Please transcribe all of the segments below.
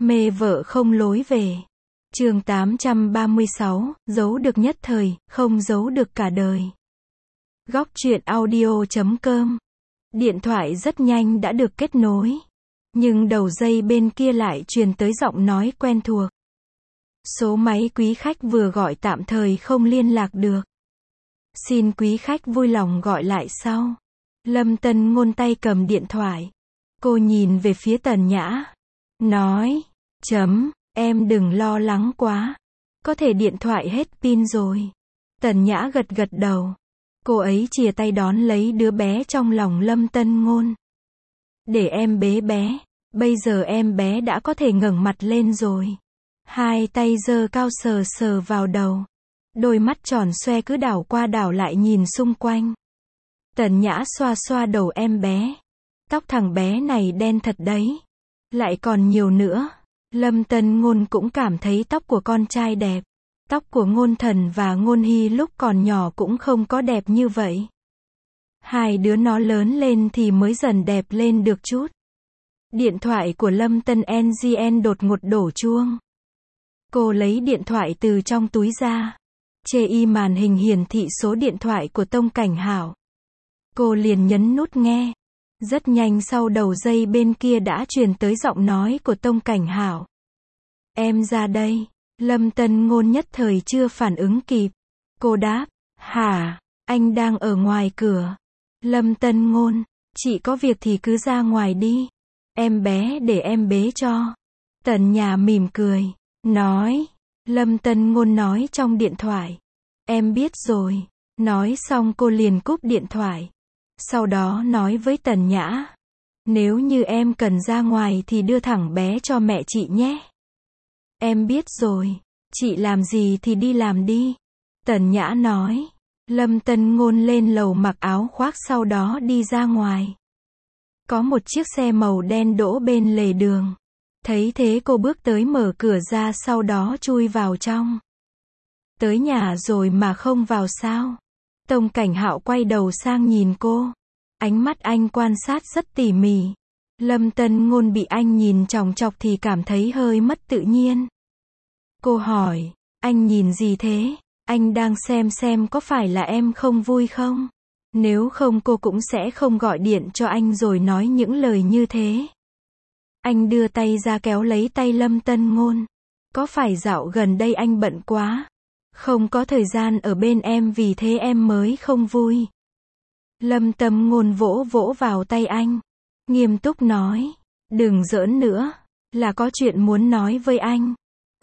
Mê vợ không lối về. Chương 836, giấu được nhất thời, không giấu được cả đời. Góc truyện audio.com. Điện thoại rất nhanh đã được kết nối. Nhưng đầu dây bên kia lại truyền tới giọng nói quen thuộc. Số máy quý khách vừa gọi tạm thời không liên lạc được. Xin quý khách vui lòng gọi lại sau. Lâm Tân Ngôn tay cầm điện thoại. Cô nhìn về phía Tần Nhã. Nói, em đừng lo lắng quá. Có thể điện thoại hết pin rồi. Tần Nhã gật gật đầu. Cô ấy chìa tay đón lấy đứa bé trong lòng Lâm Tân Ngôn. Để em bế bé. Bây giờ em bé đã có thể ngẩng mặt lên rồi. Hai tay giơ cao sờ sờ vào đầu. Đôi mắt tròn xoe cứ đảo qua đảo lại nhìn xung quanh. Tần Nhã xoa xoa đầu em bé. Tóc thằng bé này đen thật đấy. Lại còn nhiều nữa. Lâm Tân Ngôn cũng cảm thấy tóc của con trai đẹp. Tóc của Ngôn Thần và Ngôn Hy lúc còn nhỏ cũng không có đẹp như vậy. Hai đứa nó lớn lên thì mới dần đẹp lên được chút. Điện thoại của Lâm Tân NGN đột ngột đổ chuông. Cô lấy điện thoại từ trong túi ra. Chê y màn hình hiển thị số điện thoại của Tông Cảnh Hảo. Cô liền nhấn nút nghe. Rất nhanh sau đầu dây bên kia đã truyền tới giọng nói của Tông Cảnh Hảo. Em ra đây. Lâm Tân Ngôn nhất thời chưa phản ứng kịp. Cô đáp, hả, anh đang ở ngoài cửa. Lâm Tân Ngôn, chị có việc thì cứ ra ngoài đi. Em bé để em bế cho. Tần Nhã mỉm cười, nói. Lâm Tân Ngôn nói trong điện thoại. Em biết rồi. Nói xong cô liền cúp điện thoại. Sau đó nói với Tần Nhã. Nếu như em cần ra ngoài thì đưa thẳng bé cho mẹ chị nhé. Em biết rồi. Chị làm gì thì đi làm đi. Tần Nhã nói. Lâm Tân Ngôn lên lầu mặc áo khoác sau đó đi ra ngoài. Có một chiếc xe màu đen đỗ bên lề đường. Thấy thế cô bước tới mở cửa ra sau đó chui vào trong. Tới nhà rồi mà không vào sao? Tông Cảnh Hạo quay đầu sang nhìn cô. Ánh mắt anh quan sát rất tỉ mỉ. Lâm Tân Ngôn bị anh nhìn chòng chọc thì cảm thấy hơi mất tự nhiên. Cô hỏi, anh nhìn gì thế? Anh đang xem có phải là em không vui không? Nếu không cô cũng sẽ không gọi điện cho anh rồi nói những lời như thế. Anh đưa tay ra kéo lấy tay Lâm Tân Ngôn. Có phải dạo gần đây anh bận quá? Không có thời gian ở bên em vì thế em mới không vui. Lâm Tân Ngôn vỗ vỗ vào tay anh. Nghiêm túc nói. Đừng giỡn nữa. Là có chuyện muốn nói với anh.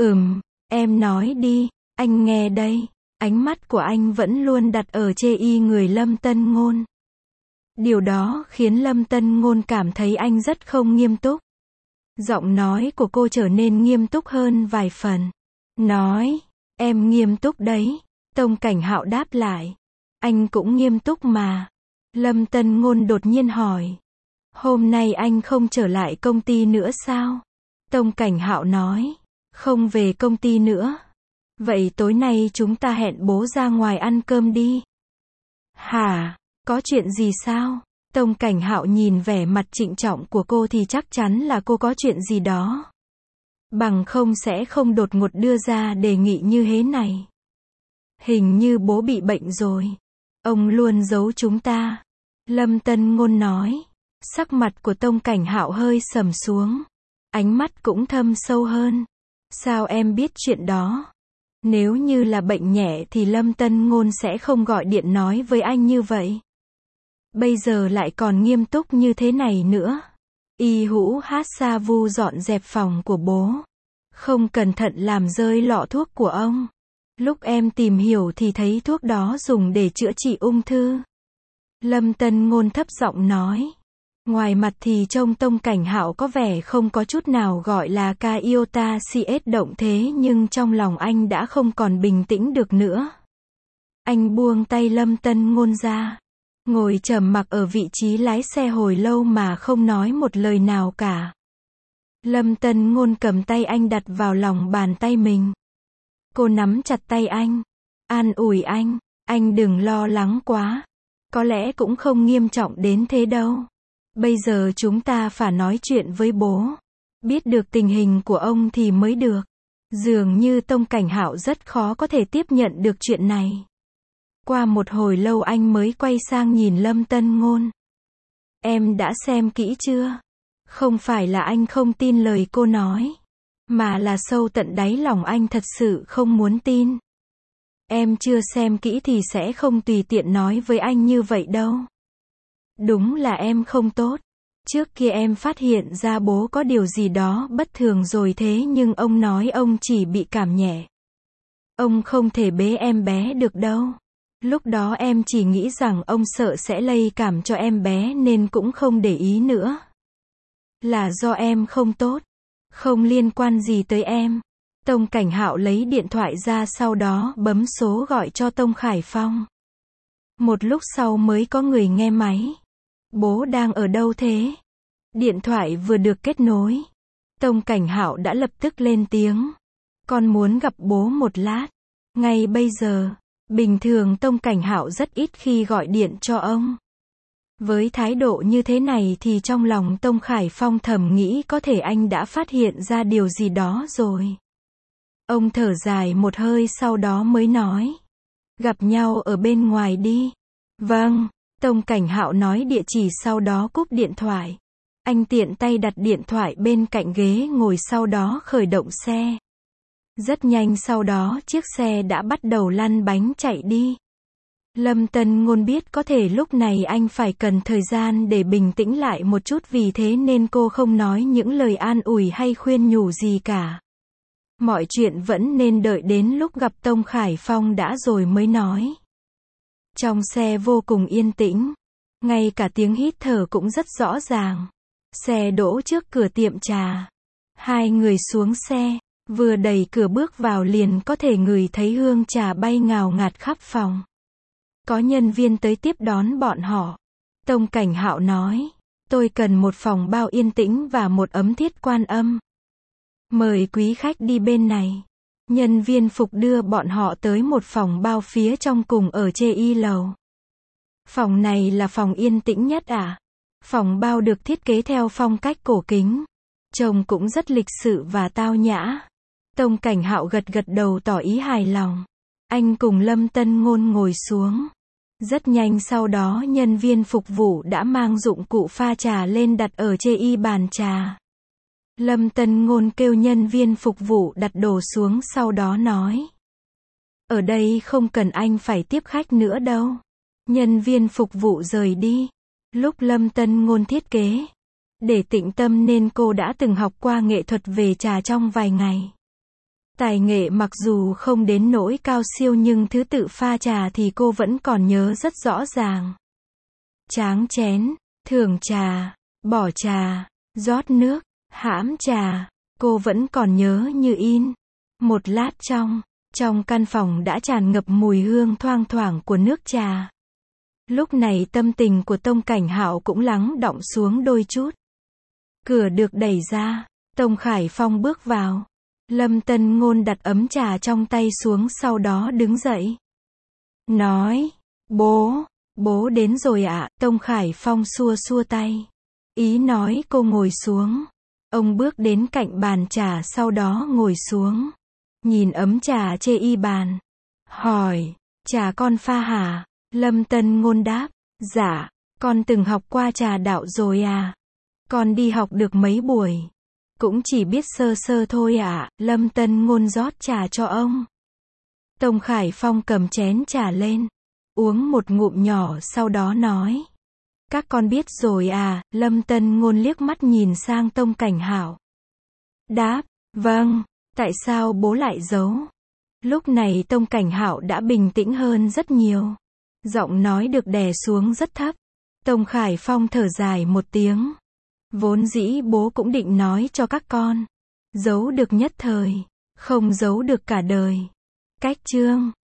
Em nói đi. Anh nghe đây. Ánh mắt của anh vẫn luôn đặt ở chê y người Lâm Tân Ngôn. Điều đó khiến Lâm Tân Ngôn cảm thấy anh rất không nghiêm túc. Giọng nói của cô trở nên nghiêm túc hơn vài phần. Nói. Em nghiêm túc đấy. Tông Cảnh Hạo đáp lại. Anh cũng nghiêm túc mà. Lâm Tân Ngôn đột nhiên hỏi. Hôm nay anh không trở lại công ty nữa sao? Tông Cảnh Hạo nói. Không về công ty nữa. Vậy tối nay chúng ta hẹn bố ra ngoài ăn cơm đi. Hả? Có chuyện gì sao? Tông Cảnh Hạo nhìn vẻ mặt trịnh trọng của cô thì chắc chắn là cô có chuyện gì đó. Bằng không sẽ không đột ngột đưa ra đề nghị như thế này. Hình như bố bị bệnh rồi. Ông luôn giấu chúng ta. Lâm Tân Ngôn nói. Sắc mặt của Tông Cảnh Hạo hơi sầm xuống. Ánh mắt cũng thâm sâu hơn. Sao em biết chuyện đó? Nếu như là bệnh nhẹ thì Lâm Tân Ngôn sẽ không gọi điện nói với anh như vậy. Bây giờ lại còn nghiêm túc như thế này nữa. Y Hữu Hát Sa Vu dọn dẹp phòng của bố. Không cẩn thận làm rơi lọ thuốc của ông. Lúc em tìm hiểu thì thấy thuốc đó dùng để chữa trị ung thư. Lâm Tân Ngôn thấp giọng nói. Ngoài mặt thì trông Tông Cảnh Hạo có vẻ không có chút nào gọi là ca iota CS động thế nhưng trong lòng anh đã không còn bình tĩnh được nữa. Anh buông tay Lâm Tân Ngôn ra. Ngồi trầm mặc ở vị trí lái xe hồi lâu mà không nói một lời nào cả. Lâm Tân Ngôn cầm tay anh đặt vào lòng bàn tay mình. Cô nắm chặt tay anh. An ủi anh đừng lo lắng quá. Có lẽ cũng không nghiêm trọng đến thế đâu. Bây giờ chúng ta phải nói chuyện với bố. Biết được tình hình của ông thì mới được. Dường như Tông Cảnh Hạo rất khó có thể tiếp nhận được chuyện này. Qua một hồi lâu anh mới quay sang nhìn Lâm Tân Ngôn. Em đã xem kỹ chưa? Không phải là anh không tin lời cô nói, mà là sâu tận đáy lòng anh thật sự không muốn tin. Em chưa xem kỹ thì sẽ không tùy tiện nói với anh như vậy đâu. Đúng là em không tốt. Trước kia em phát hiện ra bố có điều gì đó bất thường rồi thế nhưng ông nói ông chỉ bị cảm nhẹ. Ông không thể bế em bé được đâu. Lúc đó em chỉ nghĩ rằng ông sợ sẽ lây cảm cho em bé nên cũng không để ý nữa. Là do em không tốt. Không liên quan gì tới em. Tông Cảnh Hạo lấy điện thoại ra sau đó bấm số gọi cho Tông Khải Phong. Một lúc sau mới có người nghe máy. Bố đang ở đâu thế? Điện thoại vừa được kết nối. Tông Cảnh Hạo đã lập tức lên tiếng. Con muốn gặp bố một lát. Ngay bây giờ. Bình thường Tông Cảnh Hạo rất ít khi gọi điện cho ông. Với thái độ như thế này thì trong lòng Tông Khải Phong thầm nghĩ có thể anh đã phát hiện ra điều gì đó rồi. Ông thở dài một hơi sau đó mới nói. Gặp nhau ở bên ngoài đi. Vâng, Tông Cảnh Hạo nói địa chỉ sau đó cúp điện thoại. Anh tiện tay đặt điện thoại bên cạnh ghế ngồi sau đó khởi động xe. Rất nhanh sau đó chiếc xe đã bắt đầu lăn bánh chạy đi. Lâm Tân Ngôn biết có thể lúc này anh phải cần thời gian để bình tĩnh lại một chút vì thế nên cô không nói những lời an ủi hay khuyên nhủ gì cả. Mọi chuyện vẫn nên đợi đến lúc gặp Tông Khải Phong đã rồi mới nói. Trong xe vô cùng yên tĩnh. Ngay cả tiếng hít thở cũng rất rõ ràng. Xe đỗ trước cửa tiệm trà. Hai người xuống xe. Vừa đẩy cửa bước vào liền có thể ngửi thấy hương trà bay ngào ngạt khắp phòng. Có nhân viên tới tiếp đón bọn họ. Tông Cảnh Hạo nói. Tôi cần một phòng bao yên tĩnh và một ấm thiết quan âm. Mời quý khách đi bên này. Nhân viên phục đưa bọn họ tới một phòng bao phía trong cùng ở trên y lầu. Phòng này là phòng yên tĩnh nhất à? Phòng bao được thiết kế theo phong cách cổ kính. Trông cũng rất lịch sự và tao nhã. Tông Cảnh Hạo gật gật đầu tỏ ý hài lòng. Anh cùng Lâm Tân Ngôn ngồi xuống. Rất nhanh sau đó nhân viên phục vụ đã mang dụng cụ pha trà lên đặt ở trên y bàn trà. Lâm Tân Ngôn kêu nhân viên phục vụ đặt đồ xuống sau đó nói. Ở đây không cần anh phải tiếp khách nữa đâu. Nhân viên phục vụ rời đi. Lúc Lâm Tân Ngôn thiết kế. Để tĩnh tâm nên cô đã từng học qua nghệ thuật về trà trong vài ngày. Tài nghệ mặc dù không đến nỗi cao siêu nhưng thứ tự pha trà thì cô vẫn còn nhớ rất rõ ràng. Tráng chén, thưởng trà, bỏ trà, rót nước, hãm trà, cô vẫn còn nhớ như in. Một lát trong căn phòng đã tràn ngập mùi hương thoang thoảng của nước trà. Lúc này tâm tình của Tông Cảnh Hạo cũng lắng đọng xuống đôi chút. Cửa được đẩy ra, Tông Khải Phong bước vào. Lâm Tân Ngôn đặt ấm trà trong tay xuống sau đó đứng dậy. Nói, bố đến rồi ạ. Tông Khải Phong xua xua tay. Ý nói cô ngồi xuống. Ông bước đến cạnh bàn trà sau đó ngồi xuống. Nhìn ấm trà trên y bàn. Hỏi, trà con pha hả? Lâm Tân Ngôn đáp, dạ, con từng học qua trà đạo rồi à. Con đi học được mấy buổi. Cũng chỉ biết sơ sơ thôi ạ. Lâm Tân Ngôn rót trà cho ông. Tông Khải Phong cầm chén trà lên. Uống một ngụm nhỏ sau đó nói. Các con biết rồi à. Lâm Tân Ngôn liếc mắt nhìn sang Tông Cảnh Hạo. Đáp, vâng, tại sao bố lại giấu? Lúc này Tông Cảnh Hạo đã bình tĩnh hơn rất nhiều. Giọng nói được đè xuống rất thấp. Tông Khải Phong thở dài một tiếng. Vốn dĩ bố cũng định nói cho các con. Giấu được nhất thời, không giấu được cả đời. Cách chương